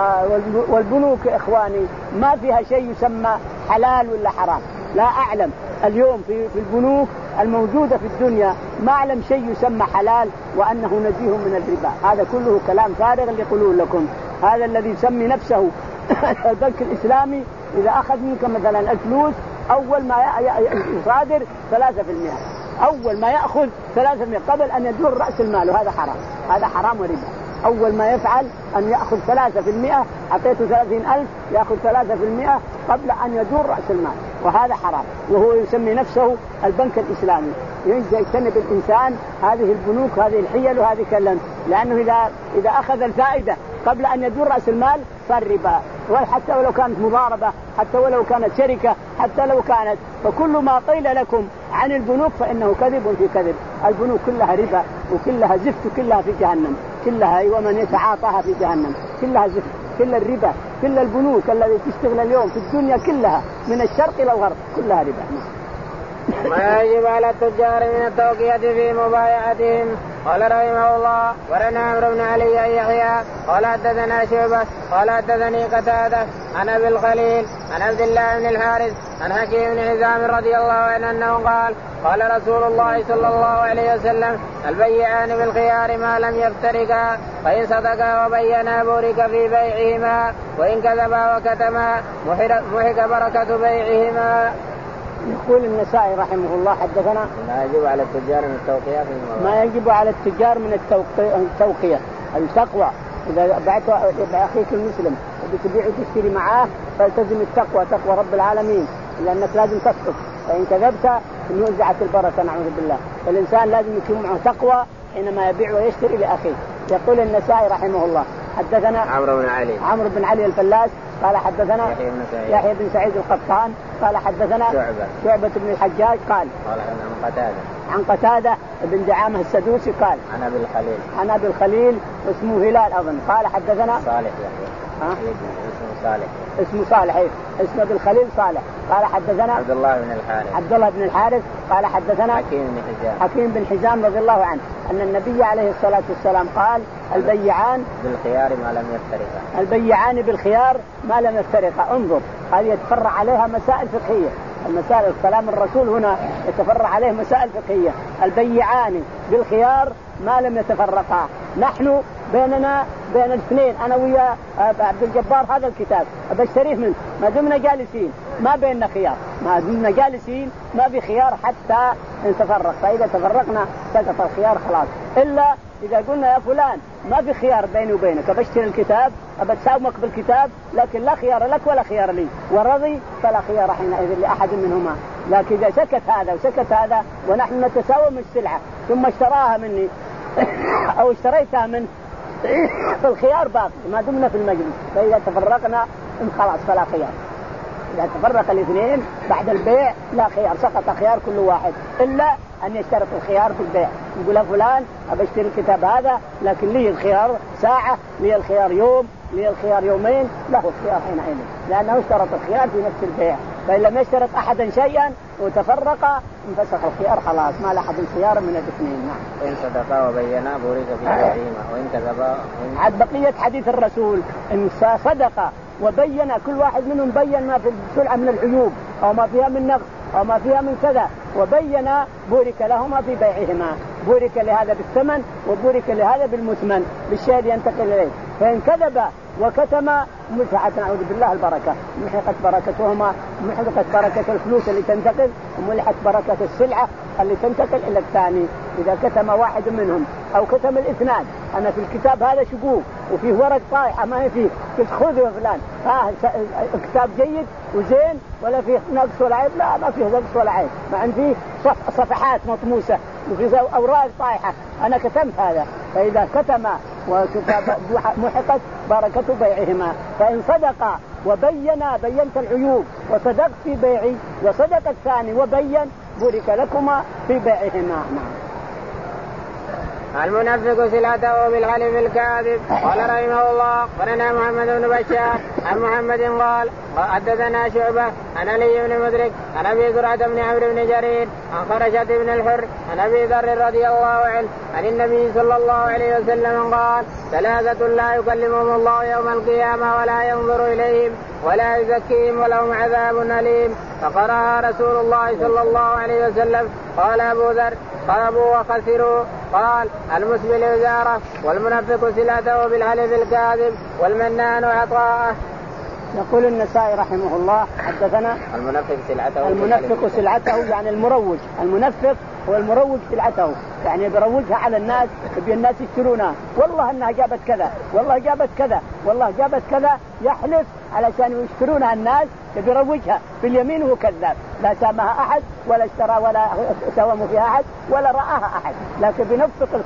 والبنوك إخواني ما فيها شيء يسمى حلال ولا حرام لا أعلم اليوم في البنوك الموجودة في الدنيا ما أعلم شيء يسمى حلال وأنه نزيه من الربا. هذا كله كلام فارغ اللي يقولون لكم. هذا الذي يسمي نفسه البنك الإسلامي إذا أخذ منك مثلا الفلوس أول ما يصادر ثلاثة في المئة أول ما يأخذ ثلاثة في المئة قبل أن يدور رأس المال وهذا حرام. هذا حرام وربا. أول ما يفعل أن يأخذ ثلاثة في المئة أعطيته ثلاثين ألف يأخذ ثلاثة في المئة قبل أن يدور رأس المال وهذا حرام. وهو يسمي نفسه البنك الإسلامي. يجتنب الإنسان هذه البنوك هذه الحيل وهذه كلام لأنه إذا إذا أخذ الفائدة قبل أن يدور رأس المال صار ربا. وحتى ولو كانت مضاربة حتى ولو كانت شركة حتى لو كانت فكل ما قيل لكم عن البنوك فإنه كذب في كذب. البنوك كلها ربا وكلها زفت وكلها في جهنم كلها ومن يتعاطاها في جهنم كلها زفت. كل الربا كل البنوك التي تشتغل اليوم في الدنيا كلها من الشرق إلى الغرب كلها ربا. ما يجب على التجار من التوقية في مبايعتهم. قال رحمه الله ورنا عمرو بن علي أن يحيى قال حدثنا شعبة قال حدثني قتادة عن أبي الخليل عن عبد الله بن الحارث عن حكيم بن حزام رضي الله عنه أنه قال قال رسول الله صلى الله عليه وسلم البيعان بالخيار ما لم يفترقا فإن صدقا وبينا بورك في بيعهما وإن كذبا وكتما محق بركة بيعهما. يقول النسائي رحمه الله حدثنا ما يجب على التجار من التوقية ما يجب على التجار من التوقية التقوى. إذا بعت أخيك المسلم بتبيع وتشتري معاه فالتزم التقوى تقوى رب العالمين لأنك لازم تصدق فإن كذبت نزعت البركة نعوذ بالله. فالإنسان لازم يكون معه تقوى حينما يبيع ويشتري لأخيه. يقول النسائي رحمه الله حدثنا عمرو بن علي عمرو بن علي الفلاس قال حدثنا يحيى بن سعيد, يحيى بن سعيد القطان قال حدثنا شعبة شعبة بن الحجاج قال قال عن قتادة عن قتادة بن دعامة السدوسي قال عن أبي الخليل عن أبي الخليل اسمه هلال أظن قال حدثنا صالح يحيى ها اسمه صالح اسمه صالح اسمه أبي الخليل صالح قال حدثنا عبد الله بن الحارث عبد الله بن الحارث قال حدثنا حكيم بن حزام حكيم بن حزام رضي الله عنه أن النبي عليه الصلاة والسلام قال البيعان بالخيار ما لم يفترقا البيعان بالخيار ما لم يفترقا. انظر هذه يتفرع عليها مسائل فقهية. المسائل كلام الرسول هنا يتفرع عليه مسائل فقهية. البيعان بالخيار ما لم يتفرقا. نحن بيننا بين الاثنين أنا ويا عبد الجبار هذا الكتاب أبشتريه منه ما دمنا جالسين ما بيننا خيار ما دمنا جالسين ما بخيار حتى نتفرق. فإذا تفرقنا سقط الخيار خلاص. إلا إذا قلنا يا فلان ما في خيار بيني وبينك أبشتري الكتاب أبتساومك بالكتاب لكن لا خيار لك ولا خيار لي ورضي فلا خيار حينئذ لأحد منهما. لكن إذا سكت هذا وسكت هذا ونحن نتساوم السلعة ثم اشتراها مني أو اشتريتها منه فالخيار باقي ما دمنا في المجلس. فإذا تفرقنا خلاص فلا خيار. إذا تفرق الاثنين بعد البيع لا خيار سقط خيار كل واحد إلا أن يشترط الخيار في البيع. يقول فلان أبشتري الكتاب هذا لكن لي الخيار ساعة لي الخيار يوم للخيار يومين له الخيار حينئذ، لأنه اشترط الخيار في نفس البيع. فإن لم يشترط أحدا شيئا وتفرق انفسخ الخيار خلاص ما له أحد الخيار من الاثنين. نعم. وإن صدقا وبينا بورك في بيعهما وإن كذبا. عاد بقية حديث الرسول إن صدق وبين كل واحد منهم بين ما في السلعة من العيوب أو ما فيها من نقص أو ما فيها من كذا وبين بورك لهما في بيعهما، بورك لهذا بالثمن وبورك لهذا بالمثمن بالشيء اللي ينتقل إليه. فإن كذب وكتم مسحت نعوذ بالله البركة، محقت بركتهما، محقت بركة الفلوس اللي تنتقل وملحت بركة السلعة اللي تنتقل إلى الثاني. إذا كتم واحد منهم أو كتم الاثنان، أنا في الكتاب هذا شقوق وفيه ورق طايحة ما هي فيه قلت خذه يا فلان آه كتاب جيد وزين ولا فيه نقص ولا عيب، لا ما فيه نقص ولا عيب، ما عندي صف صفحات مطموسة وفي أوراق طايحة أنا كتمت هذا. فإذا كتم وكتاب محقت بركة بيعهما. فإن صدق وبين بينت العيوب وصدقت في بيعي وصدق الثاني وبين بورك لكما في بيعهما. المنفق سلعته بالحلف الكاذب. قال رحمه الله قرنا محمد بن بشار عن محمد قال حدثنا شعبة عن علي بن مدرك عن أبي زرعة بن عمرو بن جرير عن خرشة بن الحر عن أبي ذر رضي الله عنه عن النبي صلى الله عليه وسلم قال ثلاثة لا يكلمهم الله يوم القيامة ولا ينظر إليهم ولا يزكيهم ولهم عذاب أليم. فقرأ رسول الله صلى الله عليه وسلم. قال أبو ذر خابوا وخسروا. قال المسبل إزاره والمنفق سلعته بالحلف الكاذب والمنان عطاءه. يقول النسائي رحمه الله حدثنا المنفق سلعته المنفق سلعته يعني المروج، المنفق هو المروج سلعته يعني بيروجها على الناس يبي الناس يشترونها، والله انها جابت كذا والله جابت كذا والله جابت كذا، يحلف علشان يشترونها الناس بيروجها في اليمين وهو كذاب، لا سامها احد ولا اشترى ولا ساوم فيها احد ولا راها احد، لكن بنفق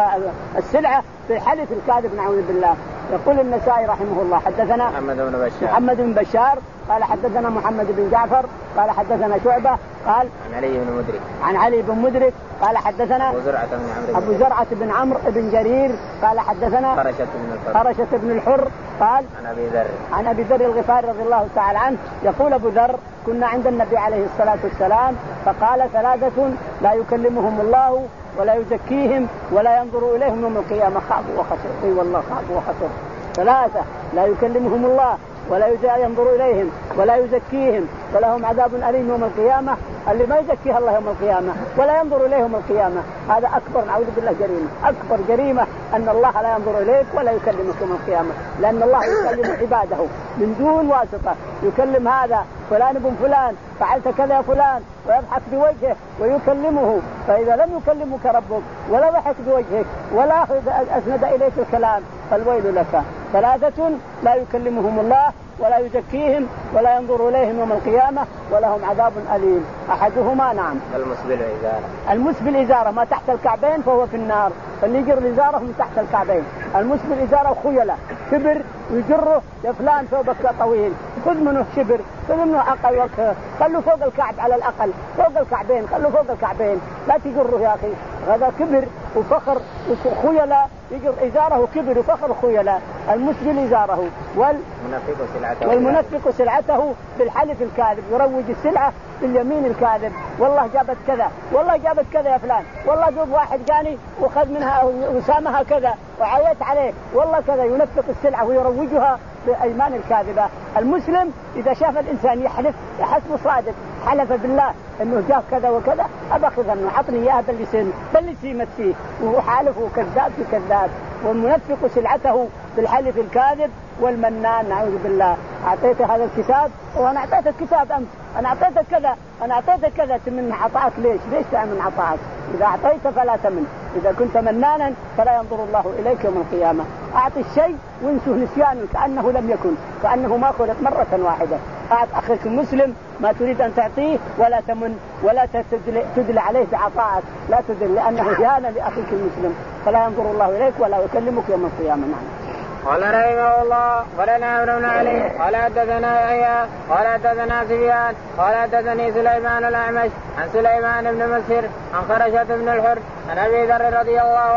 السلعه في حلف الكاذب نعوذ بالله. يقول النسائي رحمه الله حدثنا محمد بن بشار محمد بن بشار قال حدثنا محمد بن جعفر قال حدثنا شعبة قال عن علي بن مدرك عن علي بن مدرك قال حدثنا أبو زرعة بن عمرو أبو زرعة بن عمرو بن جرير قال حدثنا خرشة بن الحر خرشة بن الحر قال عن أبي ذر عن أبي ذر الغفاري رضي الله تعالى عنه يقول أبو ذر كنا عند النبي عليه الصلاة والسلام فقال ثلاثة لا يكلمهم الله ولا يزكيهم ولا ينظر إليهم يوم القيامة خابوا وخسروا. اي والله خابوا وخسروا. ثلاثة لا يكلمهم الله ولا ينظر إليهم ولا يزكيهم ولهم عذاب أليم يوم القيامة. اللي ما يزكيها الله يوم القيامة ولا ينظر إليهم يوم القيامة هذا أكبر نعوذ بالله جريمة، أكبر جريمة أن الله لا ينظر إليك ولا يكلمك يوم القيامة، لأن الله يكلم عباده من دون واسطة، يكلم هذا فلان ابن فلان فعلت كذا يا فلان ويضحك بوجهه ويكلمه. فإذا لم يكلمك ربك ولا ضحك بوجهك ولا أسند إليك الكلام فالويل لك. ثلاثة لا يكلمهم الله ولا يزكيهم ولا ينظر إليهم يوم القيامة ولهم عذاب أليم. أحدهما نعم المسبل إزارة المسبل إزارة ما تحت الكعبين فهو في النار، فاللي يجر الإزارة من تحت الكعبين. المسبل إزارة خيلة كبر ويجره يا فلان ثوبك طويل خذ منه شبر خذ منه أقل وك خلوا فوق الكعب على الأقل فوق الكعبين خلوا فوق الكعبين لا تجره يا أخي. هذا كبر وفخر وخيلة يجر إزاره وكبر وفخر خيلة. المسبل إزاره والمنفق سلعته والمنفق سلعته بالحلف الكاذب يروج السلعة باليمين الكاذب والله جابت كذا والله جابت كذا يا فلان والله جوب واحد جاني وخذ منها وسامها كذا وعيت عليه والله كذا، ينفق السلعة ويروجها بأيمان الكاذبة. المسلم إذا شاف الإنسان يحلف يحسب صادق حلف بالله إنه جاب كذا وكذا أبخذ إنه عطني إياه بل سن بل سيمت فيه وحالفه كذاب في كذاب. والمنفق سلعته بالحلف الكاذب والمنان نعوذ بالله. أعطيت هذا الكتاب وأنا أعطيتك كتاب أمس أنا أعطيتك كذا أنا أعطيتك كذا تمن عطاك ليش ليش تأمن عطاك؟ إذا أعطيت فلا تمن، إذا كنت منانا فلا ينظر الله إليك يوم القيامة. أعطي الشيء وانسه نسيانه كأنه لم يكن كأنه ما خلق مرة واحدة. أعط أخيك المسلم ما تريد أن تعطيه ولا تمن ولا تدل عليه بعطائك لا تدل لأنه إهانة لأخيك المسلم فلا ينظر الله إليك ولا يكلمك يوم القيامة. نعم. قال رحمه الله قال عمرو بن علي قال حدثنا يحيى قال حدثنا سفيان قال حدثني سليمان الأعمش عن سليمان بن مسهر عن خرشة بن الحر عن أبي ذر رضي الله عنه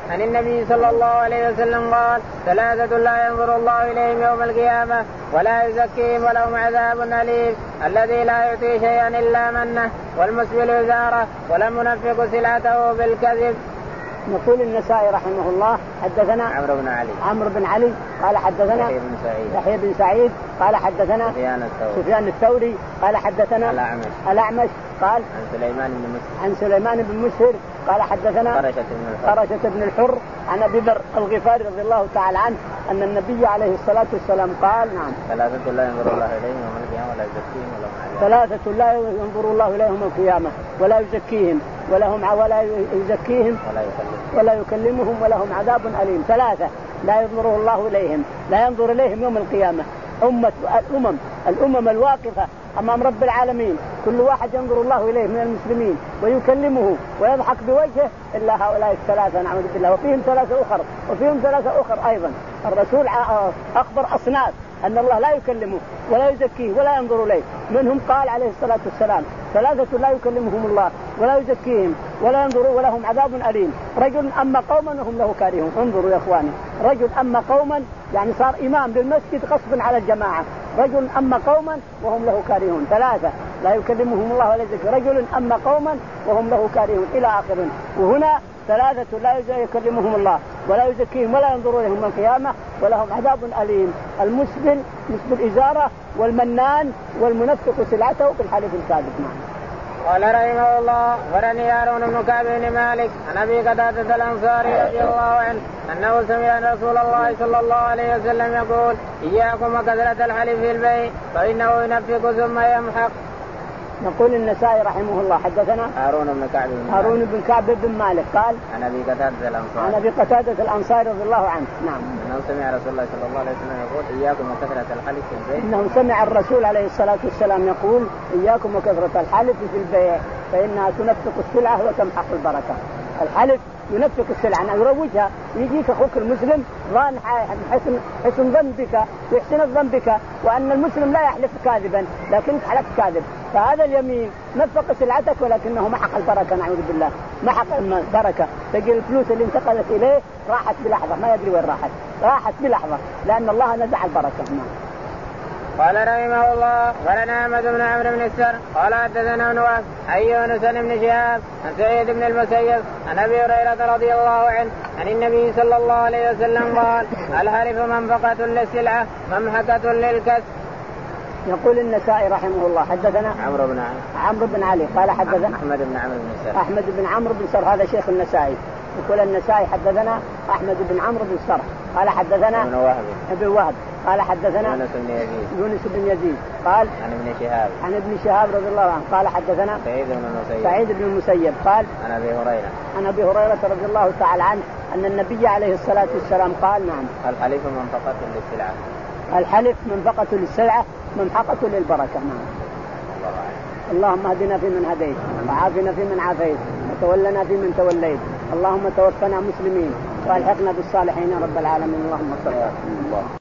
عن النبي صلى الله عليه وسلم قال ثلاثة لا ينظر الله إليهم يوم القيامة ولا يزكيهم ولهم عذاب أليم الذي لا يعطي شيئا إلا منه والمسبل إزاره والمنفق سلعته بالكذب. نقول النسائي رحمه الله حدثنا عمرو بن علي عمرو بن علي قال حدثنا يحيى بن سعيد يحيى بن سعيد قال حدثنا سفيان الثوري سفيان الثوري قال حدثنا الأعمش الأعمش قال عن سليمان بن مسهر عن سليمان بن مسهر قال حدثنا قرشة بن الحر قرشة بن الحر عن أبي ذر الغفاري رضي الله تعالى عنه أن النبي عليه الصلاة والسلام قال نعم ثلاثة لا ينظر الله إليهم يوم القيامة ولا يزكيهم ولهم عذاب ثلاثة لا ينظر الله إليهم القيامة ولا يزكيهم ولهم ولا يزكيهم ولا يكلمهم ولا يكلمهم ولهم عذاب أليم. ثلاثة لا ينظر الله إليهم لا ينظر إليهم يوم القيامة أمة الأمم الأمم الواقفة أمام رب العالمين كل واحد ينظر الله إليه من المسلمين ويكلمه ويضحك بوجهه إلا هؤلاء الثلاثة نعوذ بالله. وفيهم ثلاثة أخر وفيهم ثلاثة أخر أيضا الرسول أخبر أصناف أن الله لا يكلمه ولا يزكيه ولا ينظر إليه. منهم قال عليه الصلاة والسلام ثلاثة لا يكلمهم الله ولا يزكيهم ولا ينظروا ولهم عذاب أليم. رجل أما قوما وهم له كارهون. انظروا يا إخواني رجل أما قوما يعني صار إمام بالمسجد غصبا على الجماعة. رجل أما قوما وهم له كارهون. ثلاثة لا يكلمهم الله ولا يزكيهم. رجل أما قوما وهم له كارهون إلى آخره. وهنا ثلاثة لا يكلمهم الله ولا يزكيهم ولا ينظروا إليهم القيامة ولهم عذاب أليم المسبل مسبل إزارة والمنان والمنفق سلعته بالحلف الكاذب. قال رحمه الله أخبرني هارون بن كعب بن مالك عن أبي قتادة الأنصاري رضي الله عنه أنه سمع رسول الله صلى الله عليه وسلم يقول إياكم وكثرة الحلف في البيع فإنه ينفق ثم يمحق. نقول النسائي رحمه الله حدثنا هارون بن كعب بن هارون بن كعب بن مالك قال عن أبي قتادة الأنصاري عن أبي قتادة الأنصاري رضي الله عنه نعم أنه سمع رسول الله صلى الله عليه وسلم يقول إياكم وكثرة الحلف في البيع إنه سمع الرسول عليه الصلاة والسلام يقول إياكم وكثرة الحلف في البيع فإنها تنفق السلعة وتمحق البركة. الحلف ينفق السلعة أنا يروجها يجيك أخوك المسلم ظن حسن حسن ظن بك ويحسن الظن بك وأن المسلم لا يحلف كاذبا لكنك حلفت كاذب فهذا اليمين نفق سلعتك ولكنه محق البركة نعوذ بالله محق البركة. تجي الفلوس اللي انتقلت إليه راحت بلحظة ما يدري وين راحت راحت بلحظة لأن الله نزع البركة. قال رحمه الله ولنا أحمد بن عمرو بن السر قال حدثنا ابن وهب عن يونس بن شهاب عن سعيد بن المسيب عن أبي هريرة رضي الله عنه عن النبي صلى الله عليه وسلم قال الحلف منفقة للسلعة ممحكة للكسب. يقول النسائي رحمه الله حدثنا عمرو بن علي عمرو بن علي قال حدثنا أحمد بن عمرو بن السر أحمد بن عمرو بن سر هذا شيخ النسائي. يقول النسائي حدثنا أحمد بن عمرو بن سر قال حدثنا ابن وهب ابن وهب قال حدثنا يونس بن يزيد يونس بن يزيد قال عن ابن شهاب عن ابن شهاب رضي الله عنه قال حدثنا سعيد بن المسيب سعيد بن المسيب قال عن أبي هريرة عن أبي هريرة رضي الله تعالى عنه أن النبي عليه الصلاة والسلام قال نعم الحلف منفقة للسلعة الحلف منفقة للسلعة ممحقة للبركة. نعم. اللهم اهدنا فيمن هديت وعافنا فيمن عافيت وتولنا فيمن توليت اللهم توفنا مسلمين والحقنا بالصالحين رب العالمين. اللهم صل على